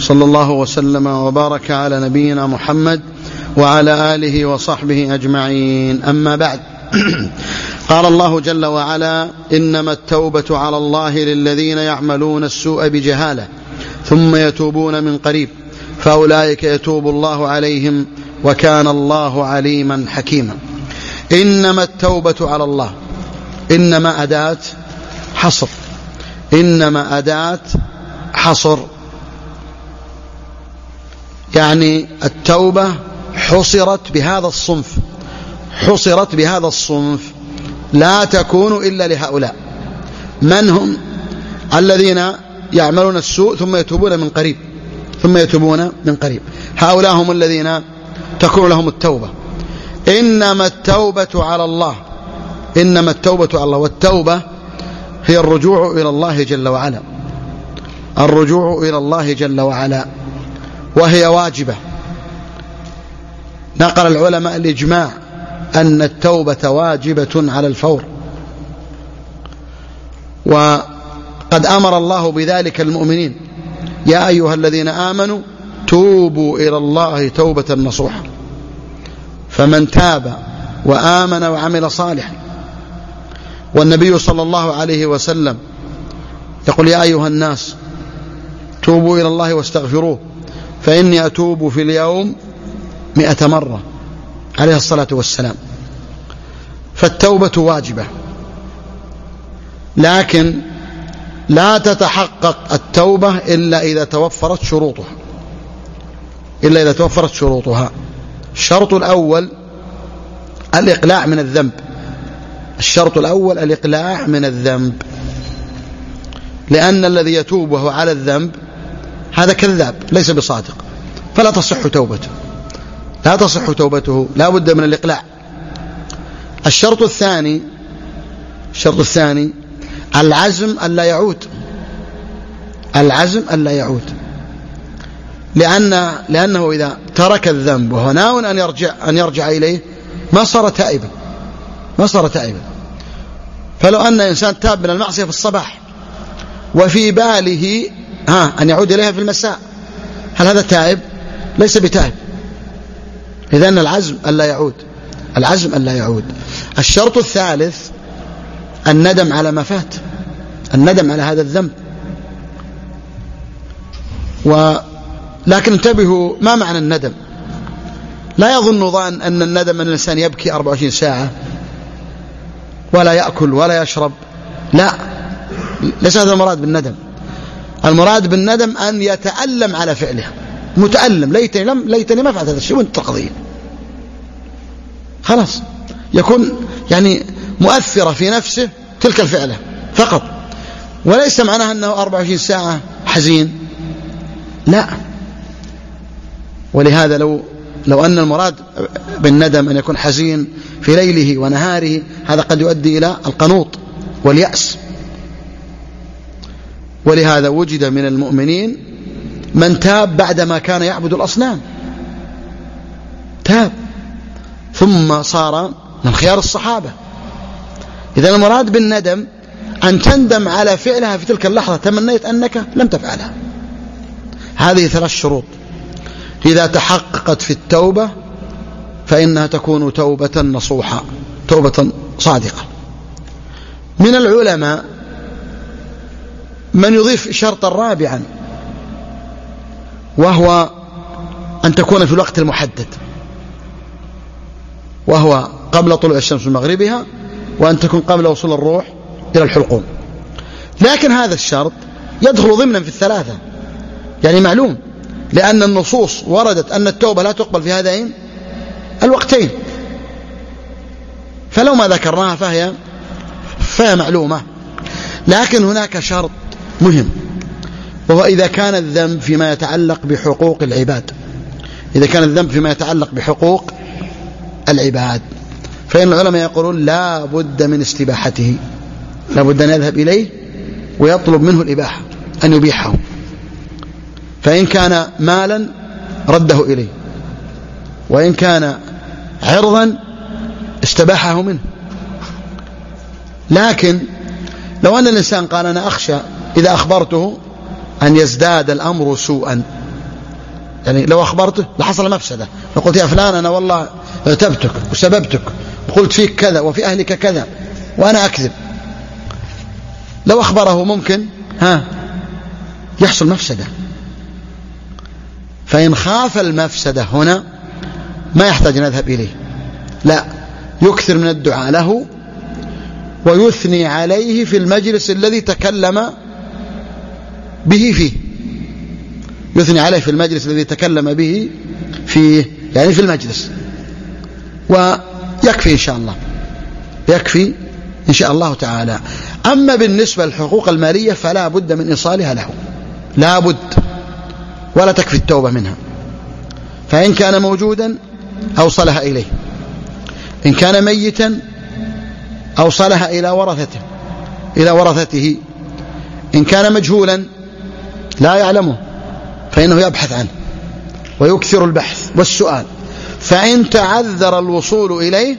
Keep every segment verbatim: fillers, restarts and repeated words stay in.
صلى الله وسلم وبارك على نبينا محمد وعلى آله وصحبه أجمعين. أما بعد، قال الله جل وعلا: إنما التوبة على الله للذين يعملون السوء بجهالة ثم يتوبون من قريب فأولئك يتوب الله عليهم وكان الله عليما حكيما. إنما التوبة على الله، إنما أداة حصر، إنما أداة حصر، يعني التوبة حصرت بهذا الصنف، حصرت بهذا الصنف، لا تكون إلا لهؤلاء. من هم؟ الذين يعملون السوء ثم يتوبون من قريب، ثم يتوبون من قريب، هؤلاء هم الذين تكون لهم التوبة. إنما التوبة على الله، إنما التوبة على الله، والتوبة هي الرجوع إلى الله جل وعلا، الرجوع إلى الله جل وعلا، وهي واجبة. نقل العلماء الإجماع أن التوبة واجبة على الفور، وقد أمر الله بذلك المؤمنين: يا أيها الذين آمنوا توبوا إلى الله توبة نصوحا. فمن تاب وآمن وعمل صالحا. والنبي صلى الله عليه وسلم يقول: يا أيها الناس توبوا إلى الله واستغفروه فإني أتوب في اليوم مئة مرة، عليه الصلاة والسلام. فالتوبة واجبة، لكن لا تتحقق التوبة إلا إذا توفرت شروطها، إلا إذا توفرت شروطها. الشرط الأول الإقلاع من الذنب، الشرط الأول الإقلاع من الذنب، لأن الذي يتوب وهو على الذنب هذا كذاب ليس بصادق، فلا تصح توبته، لا تصح توبته، لا بد من الإقلاع. الشرط الثاني الشرط الثاني العزم ألا يعود، العزم ألا يعود، لأن لأنه إذا ترك الذنب وهو ناو أن يرجع أن يرجع إليه ما صار تائبا، ما صار تائبا. فلو أن إنسان تاب من المعصية في الصباح وفي باله ها أن يعود إليها في المساء، هل هذا تائب؟ ليس بتائب. إذن العزم ألا يعود، العزم ألا يعود. الشرط الثالث الندم على ما فات، الندم على هذا الذنب. ولكن انتبهوا، ما معنى الندم؟ لا يظن ظان أن الندم أن الإنسان يبكي أربعة وعشرين ساعة ولا يأكل ولا يشرب، لا، ليس هذا المراد بالندم. المراد بالندم أن يتألم على فعله، متألم، ليتني لم ليتني ما فعلت هذا الشيء، وانت قضية خلاص، يكون يعني مؤثرة في نفسه تلك الفعلة فقط، وليس معناها أنه أربعة وعشرين ساعة حزين، لا. ولهذا لو لو أن المراد بالندم أن يكون حزين في ليله ونهاره، هذا قد يؤدي إلى القنوط واليأس. ولهذا وجد من المؤمنين من تاب بعدما كان يعبد الأصنام، تاب ثم صار من خيار الصحابة. إذا المراد بالندم أن تندم على فعلها في تلك اللحظة، تمنيت أنك لم تفعلها. هذه ثلاث شروط إذا تحققت في التوبة فإنها تكون توبة نصوحة، توبة صادقة. من العلماء من يضيف شرطا رابعا، وهو أن تكون في الوقت المحدد، وهو قبل طلوع الشمس من مغربها، وأن تكون قبل وصول الروح إلى الحلقوم. لكن هذا الشرط يدخل ضمنا في الثلاثة، يعني معلوم، لأن النصوص وردت أن التوبة لا تقبل في هذين الوقتين، فلو ما ذكرناها فهي فهي معلومة. لكن هناك شرط مهم، وهو إذا كان الذنب فيما يتعلق بحقوق العباد، إذا كان الذنب فيما يتعلق بحقوق العباد، فإن العلماء يقولون لا بد من استباحته، لا بد أن يذهب إليه ويطلب منه الإباحة، أن يبيحه. فإن كان مالا رده إليه، وإن كان عرضا استباحه منه. لكن لو أن الإنسان قال أنا أخشى إذا أخبرته أن يزداد الأمر سوءا، يعني لو أخبرته لحصل مفسدة، لو قلت يا فلان أنا والله اغتبتك وسببتك وقلت فيك كذا وفي أهلك كذا وأنا أكذب، لو أخبره ممكن ها يحصل مفسدة. فإن خاف المفسدة هنا ما يحتاج أن نذهب إليه، لا، يكثر من الدعاء له ويثني عليه في المجلس الذي تكلم به فيه، يثني عليه في المجلس الذي تكلم به فيه، يعني في المجلس، ويكفي إن شاء الله، يكفي إن شاء الله تعالى. أما بالنسبة للحقوق المالية فلا بد من إيصالها له، لا بد، ولا تكفي التوبة منها. فإن كان موجودا أوصلها إليه، إن كان ميتا أوصلها إلى ورثته إلى ورثته إن كان مجهولا لا يعلمه فإنه يبحث عنه ويكثر البحث والسؤال، فإن تعذر الوصول إليه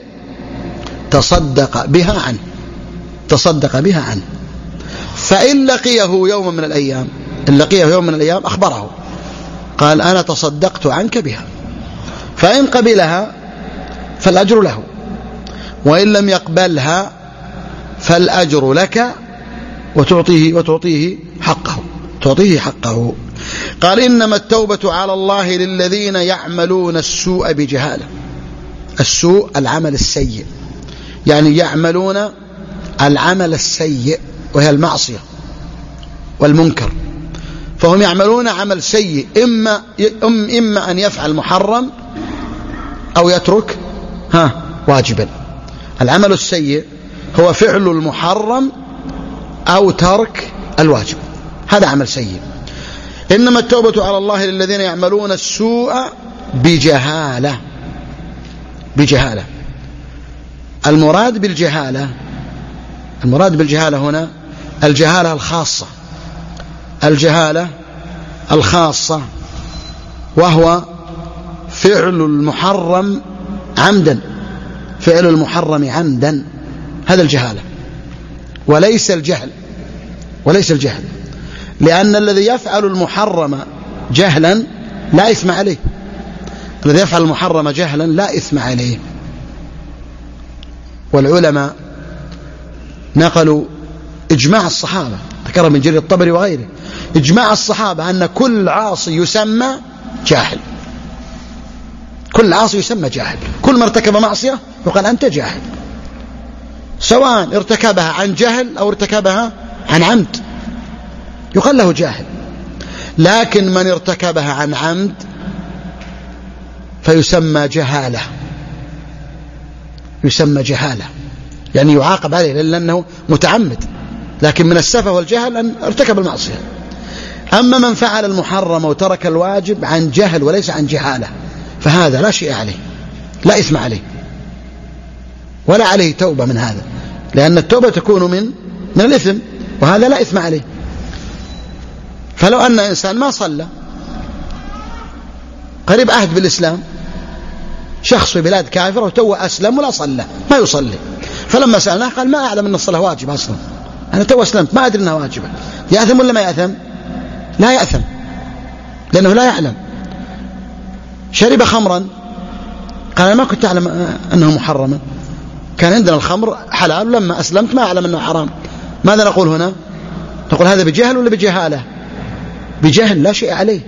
تصدق بها عنه تصدق بها عنه فإن لقيه يوما من الأيام إن لقيه يوم من الأيام أخبره، قال أنا تصدقت عنك بها، فإن قبلها فالأجر له، وإن لم يقبلها فالأجر لك وتعطيه وتعطيه حقه تعطيه حقه. قال إنما التوبة على الله للذين يعملون السوء بجهالة. السوء العمل السيء، يعني يعملون العمل السيء وهي المعصية والمنكر، فهم يعملون عمل سيء، إما, إما أن يفعل محرم أو يترك ها واجبا. العمل السيء هو فعل المحرم أو ترك الواجب، هذا عمل سيء. إنما التوبة على الله للذين يعملون السوء بجهالة بجهالة المراد بالجهالة المراد بالجهالة هنا الجهالة الخاصة الجهالة الخاصة وهو فعل المحرم عمدا فعل المحرم عمدا، هذا الجهالة، وليس الجهل وليس الجهل لأن الذي يفعل المحرم جهلا لا إثم عليه، الذي يفعل المحرم جهلا لا إثم عليه. والعلماء نقلوا إجماع الصحابة، ذكر من جرير الطبري وغيره، إجماع الصحابة أن كل عاصي يسمى جاهل، كل عاصي يسمى جاهل، كل ما ارتكب معصية يقال أنت جاهل، سواء ارتكبها عن جهل أو ارتكبها عن عمد يقال له جاهل. لكن من ارتكبها عن عمد فيسمى جهالة يسمى جهالة يعني يعاقب عليه لأنه متعمد، لكن من السفه والجهل أن ارتكب المعصية. أما من فعل المحرم وترك الواجب عن جهل وليس عن جهالة فهذا لا شيء عليه، لا إثم عليه ولا عليه توبة من هذا، لأن التوبة تكون من من الإثم، وهذا لا إثم عليه. فلو أن إنسان ما صلى قريب عهد بالإسلام، شخص في بلاد كافرة وتو أسلم ولا صلى، ما يصلي، فلما سألناه قال ما أعلم أن الصلاة واجبة أصلا، أنا تو أسلمت ما أدري أنها واجبة. يأثم ولا ما يأثم؟ لا يأثم لأنه لا يعلم. شرب خمرا قال أنا ما كنت أعلم أنه محرما، كان عندنا الخمر حلال ولما أسلمت ما أعلم أنه حرام. ماذا نقول هنا؟ نقول هذا بجهل ولا بجهالة؟ بجهل لا شيء عليه.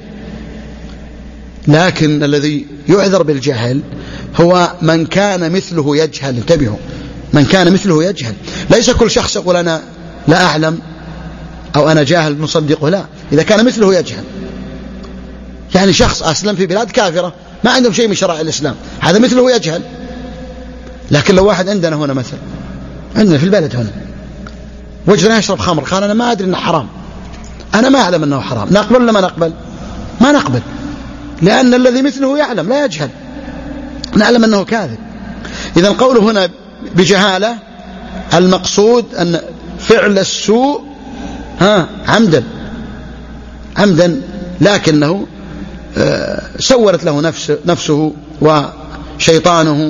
لكن الذي يعذر بالجهل هو من كان مثله يجهل، انتبهوا، من كان مثله يجهل، ليس كل شخص يقول أنا لا أعلم أو أنا جاهل نصدقه، لا، إذا كان مثله يجهل، يعني شخص أسلم في بلاد كافرة ما عندهم شيء من شرائع الإسلام، هذا مثله يجهل. لكن لو واحد عندنا هنا مثلا عندنا في البلد هنا وجدنا يشرب خمر قال أنا ما أدري أنه حرام، أنا ما أعلم أنه حرام، نقبل ولا ما نقبل؟ ما نقبل، لأن الذي مثله يعلم لا يجهل، نعلم أنه كاذب. إذن قوله هنا بجهالة المقصود أن فعل السوء ها عمدا عمدا لكنه سولت له نفسه, نفسه وشيطانه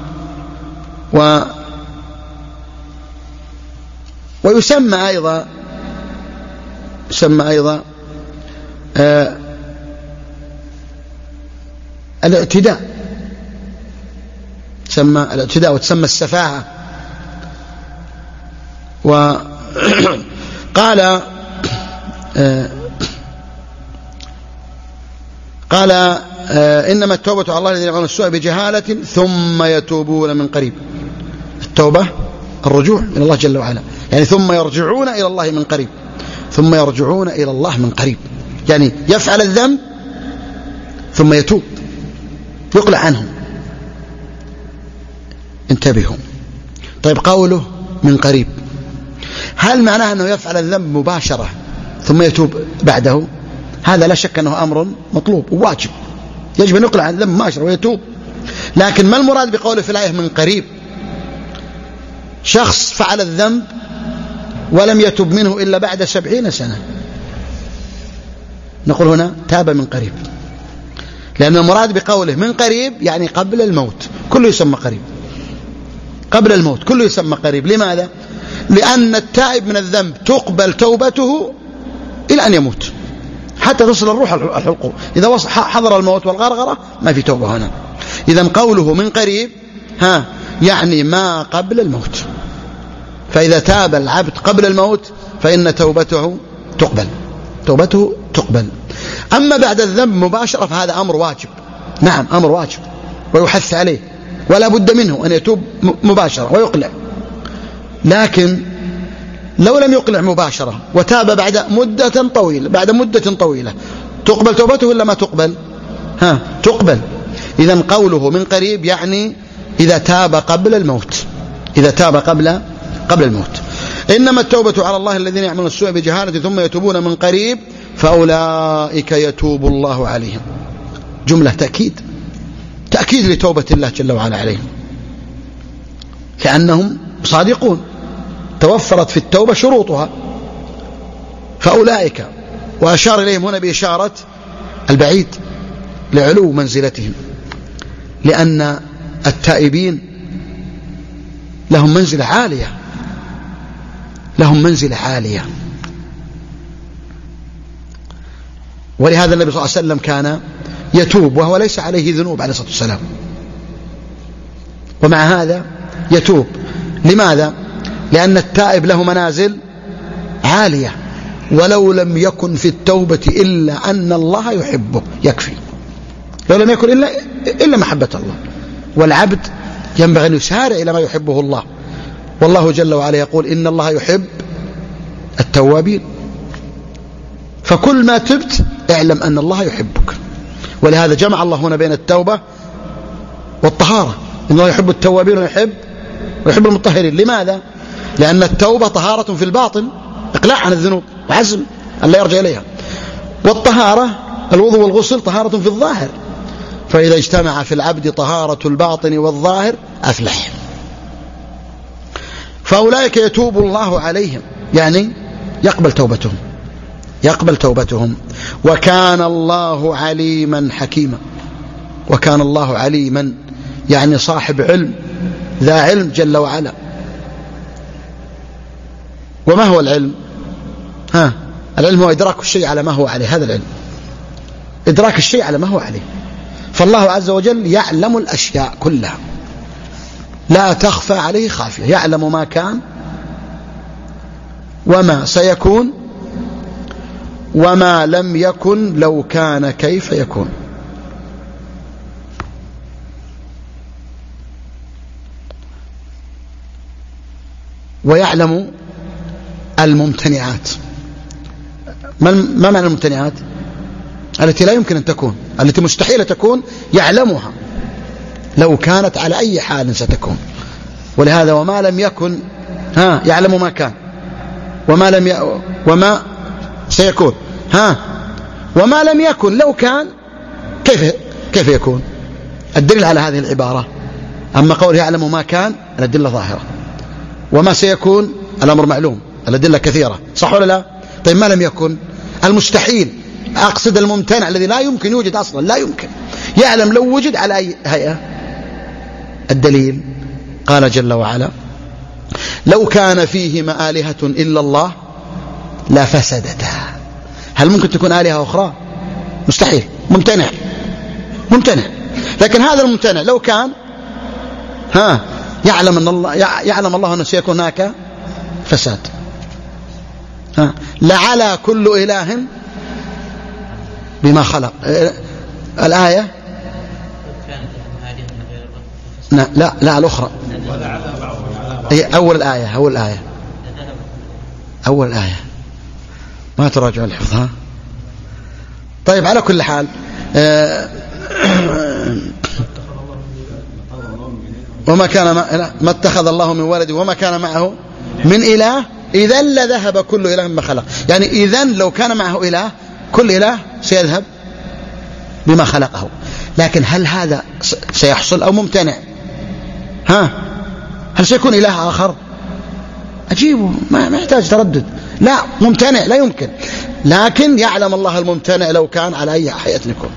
و ويسمى أيضا يسمى أيضا الاعتداء، تسمى الاعتداء وتسمى السفاهة. وقال آه قال آه إنما التوبة على الله الذين يعملون السوء بجهالة ثم يتوبون من قريب. التوبة الرجوع إلى الله جل وعلا، يعني ثم يرجعون إلى الله من قريب، ثم يرجعون إلى الله من قريب، يعني يفعل الذنب ثم يتوب يقلع عنه. انتبهوا. طيب قوله من قريب، هل معناه أنه يفعل الذنب مباشرة ثم يتوب بعده؟ هذا لا شك أنه أمر مطلوب وواجب، يجب أن يقلع عن الذنب مباشرة ويتوب. لكن ما المراد بقوله في الآية من قريب؟ شخص فعل الذنب ولم يتب منه إلا بعد سبعين سنة، نقول هنا تاب من قريب، لأن المراد بقوله من قريب يعني قبل الموت، كله يسمى قريب، قبل الموت كله يسمى قريب. لماذا؟ لأن التائب من الذنب تقبل توبته إلى أن يموت حتى تصل الروح الحلقوم. إذا حضر الموت والغرغرة ما في توبة هنا. إذن قوله من قريب ها يعني ما قبل الموت، فإذا تاب العبد قبل الموت فإن توبته تقبل، توبته تقبل. أما بعد الذنب مباشرة فهذا أمر واجب، نعم أمر واجب ويحث عليه ولا بد منه أن يتوب مباشرة ويقلع. لكن لو لم يقلع مباشرة وتاب بعد مدة طويلة، بعد مدة طويلة تقبل توبته ولا ما تقبل؟ ها تقبل. إذن قوله من قريب يعني إذا تاب قبل الموت، إذا تاب قبل قبل الموت. إنما التوبة على الله الذين يعملون السوء بجهالة ثم يتوبون من قريب فأولئك يتوب الله عليهم. جملة تأكيد، تأكيد لتوبة الله جل وعلا عليهم، كأنهم صادقون، توفرت في التوبة شروطها. فأولئك، وأشار إليهم هنا بإشارة البعيد لعلو منزلتهم، لأن التائبين لهم منزلة عالية، لهم منزلة عالية. ولهذا النبي صلى الله عليه وسلم كان يتوب وهو ليس عليه ذنوب عليه الصلاة والسلام، ومع هذا يتوب. لماذا؟ لأن التائب له منازل عالية، ولو لم يكن في التوبة إلا أن الله يحبه يكفي، لو لم يكن إلا, إلا محبة الله. والعبد ينبغي أن يسارع إلى ما يحبه الله، والله جل وعلا يقول إن الله يحب التوابين. فكل ما تبت اعلم أن الله يحبك. ولهذا جمع الله هنا بين التوبة والطهارة، إن الله يحب التوابين ويحب ويحب المطهرين. لماذا؟ لأن التوبة طهارة في الباطن، إقلاع عن الذنوب وعزم أن لا يرجع إليها، والطهارة الوضوء والغسل طهارة في الظاهر. فإذا اجتمع في العبد طهارة الباطن والظاهر أفلح. فأولئك يتوب الله عليهم يعني يقبل توبتهم، يقبل توبتهم. وكان الله عليما حكيما. وكان الله عليما يعني صاحب علم، ذا علم جل وعلا. وما هو العلم؟ ها العلم هو إدراك الشيء على ما هو عليه، هذا العلم، إدراك الشيء على ما هو عليه. فالله عز وجل يعلم الأشياء كلها، لا تخفى عليه خافية، يعلم ما كان وما سيكون وما لم يكن لو كان كيف يكون. ويعلم الممتنعات. ما معنى الممتنعات؟ التي لا يمكن أن تكون، التي مستحيل تكون يعلمها لو كانت على أي حال ستكون. ولهذا وما لم يكن ها يعلم ما كان وما لم ي... وما سيكون ها وما لم يكن لو كان كيف كيف يكون. الدليل على هذه العبارة، أما قول يعلم ما كان الأدلة ظاهرة، وما سيكون الأمر معلوم الأدلة كثيرة، صح ولا لا؟ طيب ما لم يكن المستحيل، أقصد الممتنع الذي لا يمكن يوجد أصلا، لا يمكن، يعلم لو وجد على أي هيئة. الدليل قال جل وعلا لو كان فيهما آلهة إلا الله لفسدتا. هل ممكن تكون آلهة أخرى؟ مستحيل، ممتنع، ممتنع. لكن هذا الممتنع لو كان ها يعلم أن الله يعلم الله أنه سيكون هناك فساد، ها لعلى كل إله بما خلق. الآية لا لا, لا الأخرى هي أول الآية أول الآية أول الآية ما تراجع الحفظ. ها طيب على كل حال وما كان ما اتخذ الله من ولد وما كان معه من إله إذا لذهب كل إله بما خلق. يعني إذا لو كان معه إله كل إله سيذهب بما خلقه. لكن هل هذا سيحصل أو ممتنع؟ ها هل سيكون إله آخر؟ أجيبه ما يحتاج تردد. لا ممتنع لا يمكن. لكن يعلم الله الممتنع لو كان على أي حياة يكون.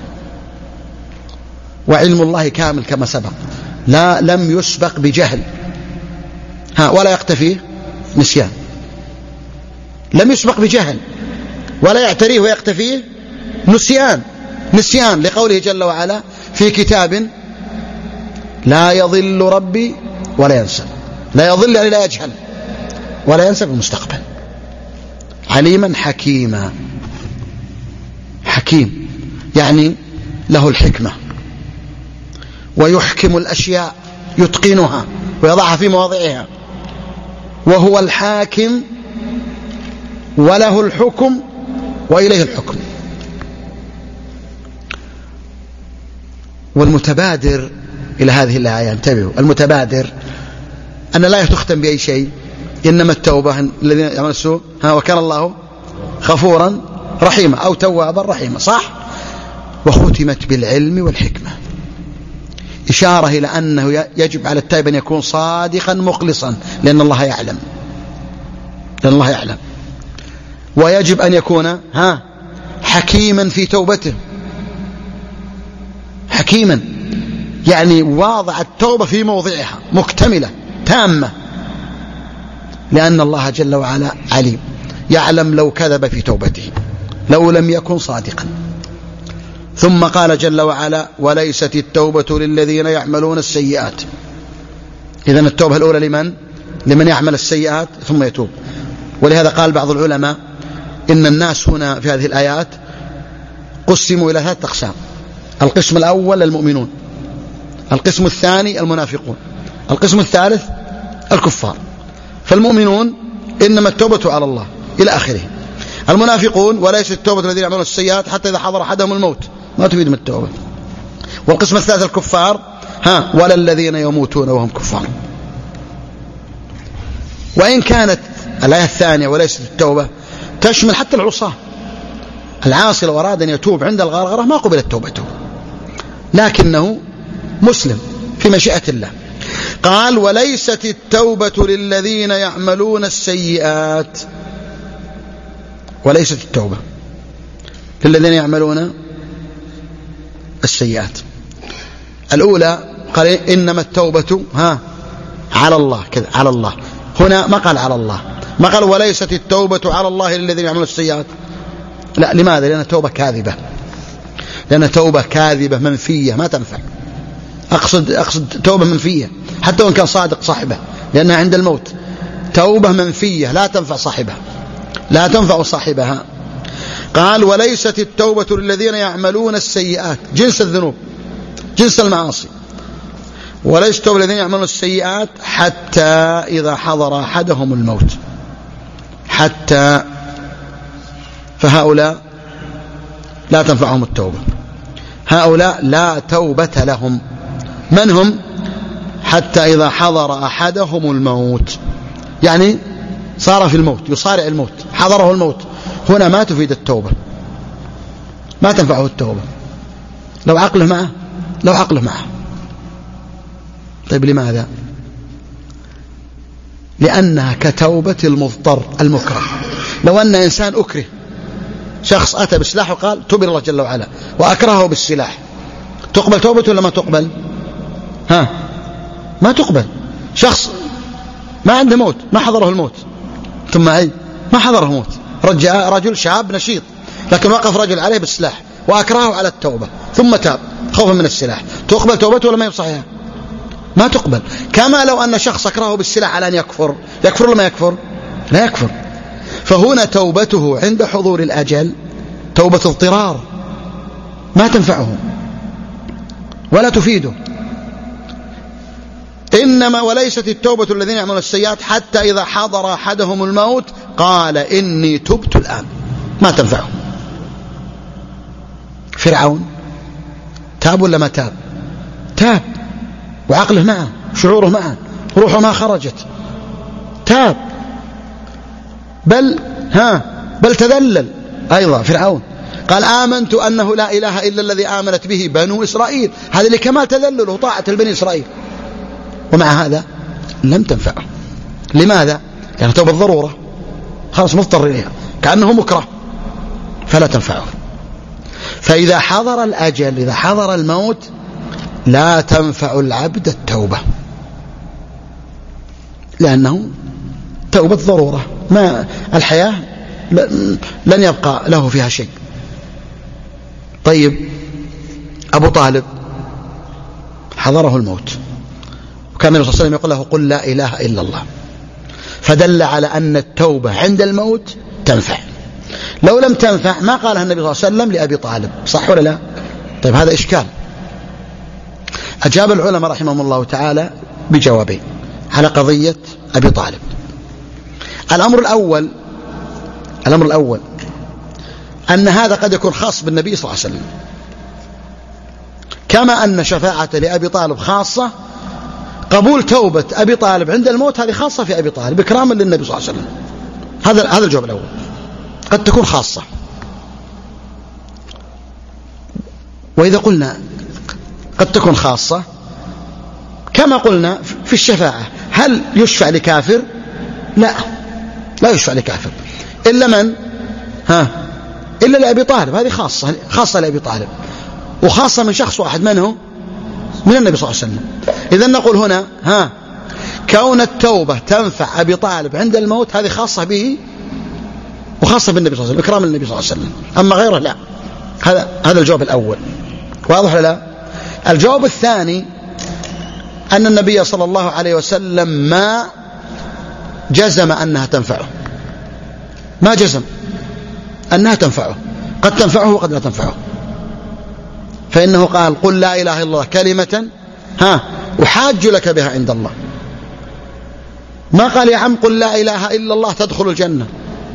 وعلم الله كامل كما سبق لا لم يسبق بجهل ها ولا يقتفيه نسيان. لم يسبق بجهل ولا يعتريه ويقتفيه نسيان. نسيان لقوله جل وعلا في كتاب لا يضل ربي ولا ينسى. لا يضل يعني لا يجهل ولا ينسى بالمستقبل. عليما حكيما. حكيم يعني له الحكمة ويحكم الأشياء يتقنها ويضعها في مواضعها. وهو الحاكم وله الحكم وإليه الحكم. والمتبادر إلى هذه الآية انتبهوا المتبادر أن لا تختم بأي شيء إنما التوبة الذين يعملون السوء ها وكان الله غفورا رحيما أو توابا رحيما صح. وختمت بالعلم والحكمة إشارة إلى أنه يجب على التائب أن يكون صادقا مخلصا لأن الله يعلم لأن الله يعلم. ويجب أن يكون ها حكيما في توبته. حكيما يعني واضع التوبة في موضعها مكتملة تامة لأن الله جل وعلا عليم يعلم لو كذب في توبته لو لم يكن صادقا. ثم قال جل وعلا وليست التوبة للذين يعملون السيئات. إذن التوبة الأولى لمن؟ لمن يعمل السيئات ثم يتوب. ولهذا قال بعض العلماء إن الناس هنا في هذه الآيات قسموا إلى ثلاثة أقسام. القسم الأول المؤمنون، القسم الثاني المنافقون، القسم الثالث الكفار. فالمؤمنون إنما التوبة على الله إلى آخره. المنافقون وليست التوبة الذين يعملون السيئات حتى إذا حضر أحدهم الموت ما تفيدهم التوبة. والقسم الثالث الكفار ها ولا الذين يموتون وهم كفار. وإن كانت الآية الثانية وليست التوبة تشمل حتى العصاة. العاصي لو أراد أن يتوب عند الغرغرة ما قبلت توبته لكنه مسلم في مشيئة الله. قال وليست التوبة للذين يعملون السيئات. وليست التوبة للذين يعملون السيئات. الأولى قال إنما التوبة ها على الله كذا على الله. هنا ما قال على الله ما قال وليست التوبة على الله للذين يعملون السيئات. لا لماذا؟ لأن توبة كاذبة لأن توبة كاذبة منفية ما تنفع. أقصد أقصد توبة منفية حتى وإن كان صادق صاحبه لأنها عند الموت توبة منفية لا تنفع صاحبها لا تنفع صاحبها. قال وليست التوبة للذين يعملون السيئات جنس الذنوب جنس المعاصي. وليست التوبة للذين يعملون السيئات حتى إذا حضر أحدهم الموت. حتى فهؤلاء لا تنفعهم التوبة. هؤلاء لا توبة لهم. من هم؟ حتى إذا حضر أحدهم الموت يعني صار في الموت يصارع الموت حضره الموت. هنا ما تفيد التوبة ما تنفعه التوبة لو عقله معه لو عقله معه. طيب لماذا؟ لأنها كتوبة المضطر المكره. لو أن إنسان أكره شخص أتى بسلاح وقال توب إلى الله جل وعلا وأكرهه بالسلاح تقبل توبته ولا ما تقبل؟ ها ما تقبل. شخص ما عنده موت ما حضره الموت ثم أي ما حضره موت رجع رجل شاب نشيط لكن وقف رجل عليه بالسلاح وأكرهه على التوبة ثم تاب خوفا من السلاح، تقبل توبته ولا ما هي صحيحة؟ ما تقبل. كما لو أن شخص أكرهه بالسلاح على أن يكفر، يكفر ولا ما يكفر؟ لا يكفر. فهنا توبته عند حضور الأجل توبة اضطرار ما تنفعه ولا تفيده. إنما وليست التوبة الذين يعملون السيئات حتى إذا حضر أحدهم الموت قال إني تبت الآن، ما تنفعه. فرعون تاب ولا ما تاب؟ تاب، وعقله معه، شعوره معه، روحه ما خرجت، تاب، بل ها بل تذلل أيضا. فرعون قال آمنت أنه لا إله إلا الذي آمنت به بنو إسرائيل، هذا لكمال تذلله وطاعة البني إسرائيل، ومع هذا لم تنفعه. لماذا؟ يعني توبة ضرورة، خلاص مضطر إليها، كأنه مكره، فلا تنفعه. فإذا حضر الأجل، إذا حضر الموت، لا تنفع العبد التوبة، لأنه توبة ضرورة، ما الحياة لن يبقى له فيها شيء. طيب أبو طالب حضره الموت، وكان النبي صلى الله عليه وسلم يقول له قل لا إله إلا الله، فدل على أن التوبة عند الموت تنفع. لو لم تنفع ما قالها النبي صلى الله عليه وسلم لأبي طالب، صح ولا لا؟ طيب هذا إشكال. أجاب العلماء رحمهم الله تعالى بجوابين على قضية أبي طالب. الأمر الأول الأمر الأول أن هذا قد يكون خاص بالنبي صلى الله عليه وسلم، كما أن شفاعة لأبي طالب خاصة، قبول توبة أبي طالب عند الموت هذه خاصة في أبي طالب إكراما للنبي صلى الله عليه وسلم. هذا هذا الجواب الأول، قد تكون خاصة. وإذا قلنا قد تكون خاصة كما قلنا في الشفاعة، هل يشفع لكافر؟ لا، لا يشفع لكافر إلا من؟ ها إلا لأبي طالب، هذه خاصة خاصة لأبي طالب، وخاصة من شخص واحد، من هو؟ من النبي صلى الله عليه وسلم. إذن نقول هنا ها كون التوبة تنفع أبي طالب عند الموت هذه خاصة به وخاصة بالنبي صلى الله عليه وسلم، إكرام النبي صلى الله عليه وسلم، أما غيره لا. هذا هذا الجواب الأول، واضح ولا لا؟ الجواب الثاني أن النبي صلى الله عليه وسلم ما جزم أنها تنفعه، ما جزم أنها تنفعه، قد تنفعه وقد لا تنفعه. فإنه قال قل لا إله إلا الله كلمة ها أحاج لك بها عند الله، ما قال يا عم قل لا إله إلا الله تدخل الجنة،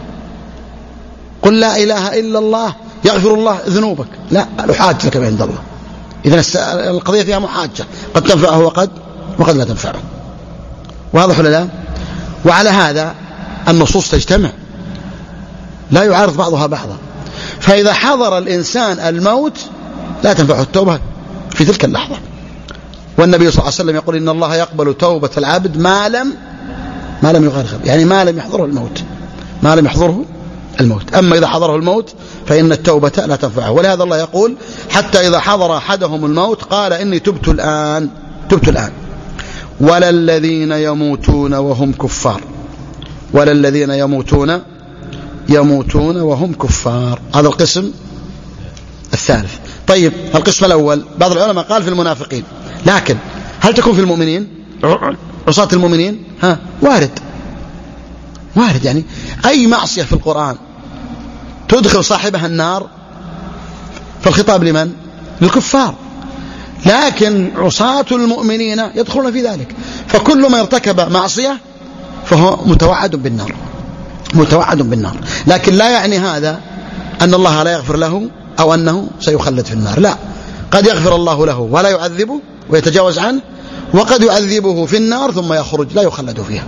قل لا إله إلا الله يغفر الله ذنوبك، لا، أحاج لك بها عند الله. إذن القضية فيها محاجة، قد تنفعه وقد وقد لا تنفعه، واضح ولا لا؟ وعلى هذا النصوص تجتمع، لا يعارض بعضها بعضا. فإذا حضر الإنسان الموت لا تنفعه التوبة في تلك اللحظة. والنبي صلى الله عليه وسلم يقول إن الله يقبل توبة العبد ما لم ما لم يغرغر، يعني ما لم يحضره الموت، ما لم يحضره الموت. أما إذا حضره الموت فإن التوبة لا تنفعه. ولهذا الله يقول حتى إذا حضر أحدهم الموت قال إني تبت الآن تبت الآن ولا الذين يموتون وهم كفار، ولا الذين يموتون يموتون وهم كفار. هذا القسم الثالث. طيب القسم الأول بعض العلماء قال في المنافقين، لكن هل تكون في المؤمنين؟ عصاة المؤمنين ها وارد وارد يعني أي معصية في القرآن تدخل صاحبها النار فالخطاب لمن؟ للكفار، لكن عصاة المؤمنين يدخلون في ذلك. فكل ما ارتكب معصية فهو متوعد بالنار، متوعد بالنار. لكن لا يعني هذا أن الله لا يغفر له أو أنه سيخلد في النار، لا، قد يغفر الله له ولا يعذبه ويتجاوز عنه، وقد يعذبه في النار ثم يخرج لا يخلد فيها.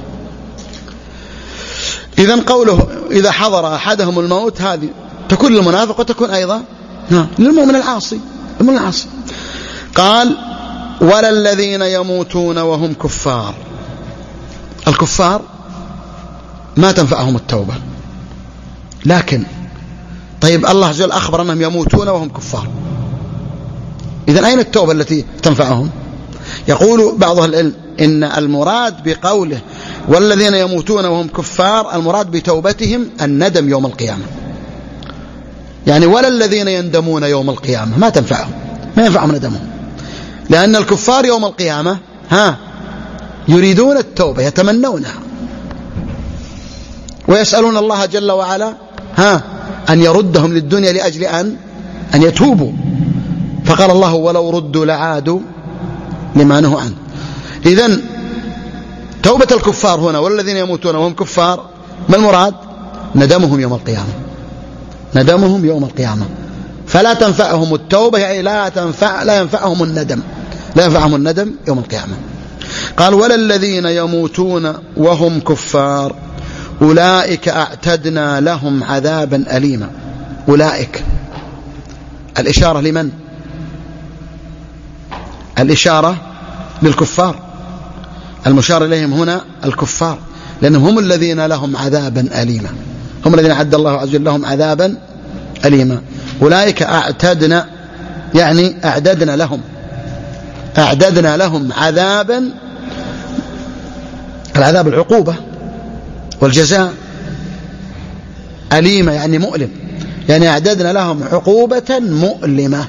إذن قوله إذا حضر أحدهم الموت هذه تكون للمنافق وتكون أيضا للمؤمن العاصي، المؤمن العاصي. قال ولا الذين يموتون وهم كفار، الكفار ما تنفعهم التوبة. لكن طيب الله عز وجل أخبر أنهم يموتون وهم كفار، إذن أين التوبة التي تنفعهم؟ يقول بعض العلم إن المراد بقوله والذين يموتون وهم كفار المراد بتوبتهم الندم يوم القيامة، يعني ولا الذين يندمون يوم القيامة ما تنفعهم، ما ينفعهم ندمهم، لأن الكفار يوم القيامة ها يريدون التوبة يتمنونها ويسألون الله جل وعلا ها أن يردهم للدنيا لأجل أن أن يتوبوا. فقال الله ولو ردوا لعادوا لما نهوا عنه. إذن توبة الكفار هنا والذين يموتون وهم كفار ما المراد؟ ندمهم يوم القيامة، ندمهم يوم القيامة، فلا تنفعهم التوبة، يعني لا تنفع لا ينفعهم الندم، لا ينفعهم الندم يوم القيامة. قال ولا الذين يموتون وهم كفار أولئك أعتدنا لهم عذابا أليما. أولئك الإشارة لمن؟ الإشارة للكفار، المشار إليهم هنا الكفار، لأنهم هم الذين لهم عذابا أليما، هم الذين أعد الله عز وجل لهم عذابا أليما. أولئك أعتدنا يعني أعددنا لهم، أعددنا لهم عذابا، العذاب العقوبة والجزاء، أليمة يعني مؤلم، يعني أعددنا لهم عقوبة مؤلمة.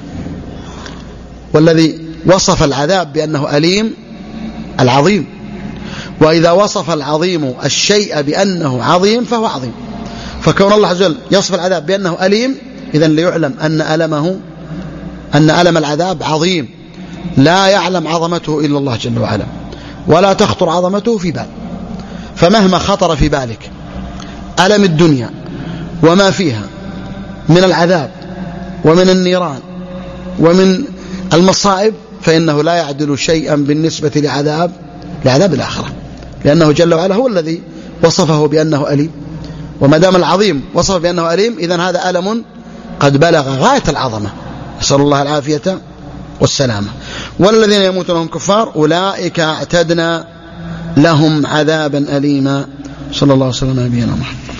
والذي وصف العذاب بأنه أليم العظيم، وإذا وصف العظيم الشيء بأنه عظيم فهو عظيم، فكون الله عز وجل يصف العذاب بأنه أليم إذن ليعلم أن ألمه أن ألم العذاب عظيم، لا يعلم عظمته إلا الله جل وعلا، ولا تخطر عظمته في بال. فمهما خطر في بالك ألم الدنيا وما فيها من العذاب ومن النيران ومن المصائب فإنه لا يعدل شيئا بالنسبة لعذاب لعذاب الآخرة، لأنه جل وعلا هو الذي وصفه بأنه أليم، وما دام العظيم وصف بأنه أليم إذن هذا ألم قد بلغ غاية العظمة، نسأل الله العافية والسلامة. والذين يموتون وهم كفار أولئك اعتدنا لهم عذابا أليما. صلى الله عليه وسلم على نبينا محمد.